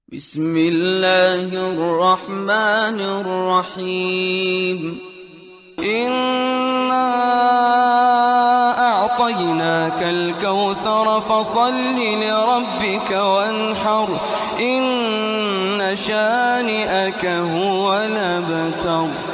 بسم الله الرحمن الرحيم إنا أعطيناك الكوثر فصل لربك وانحر إن شانئك هو الأبتر.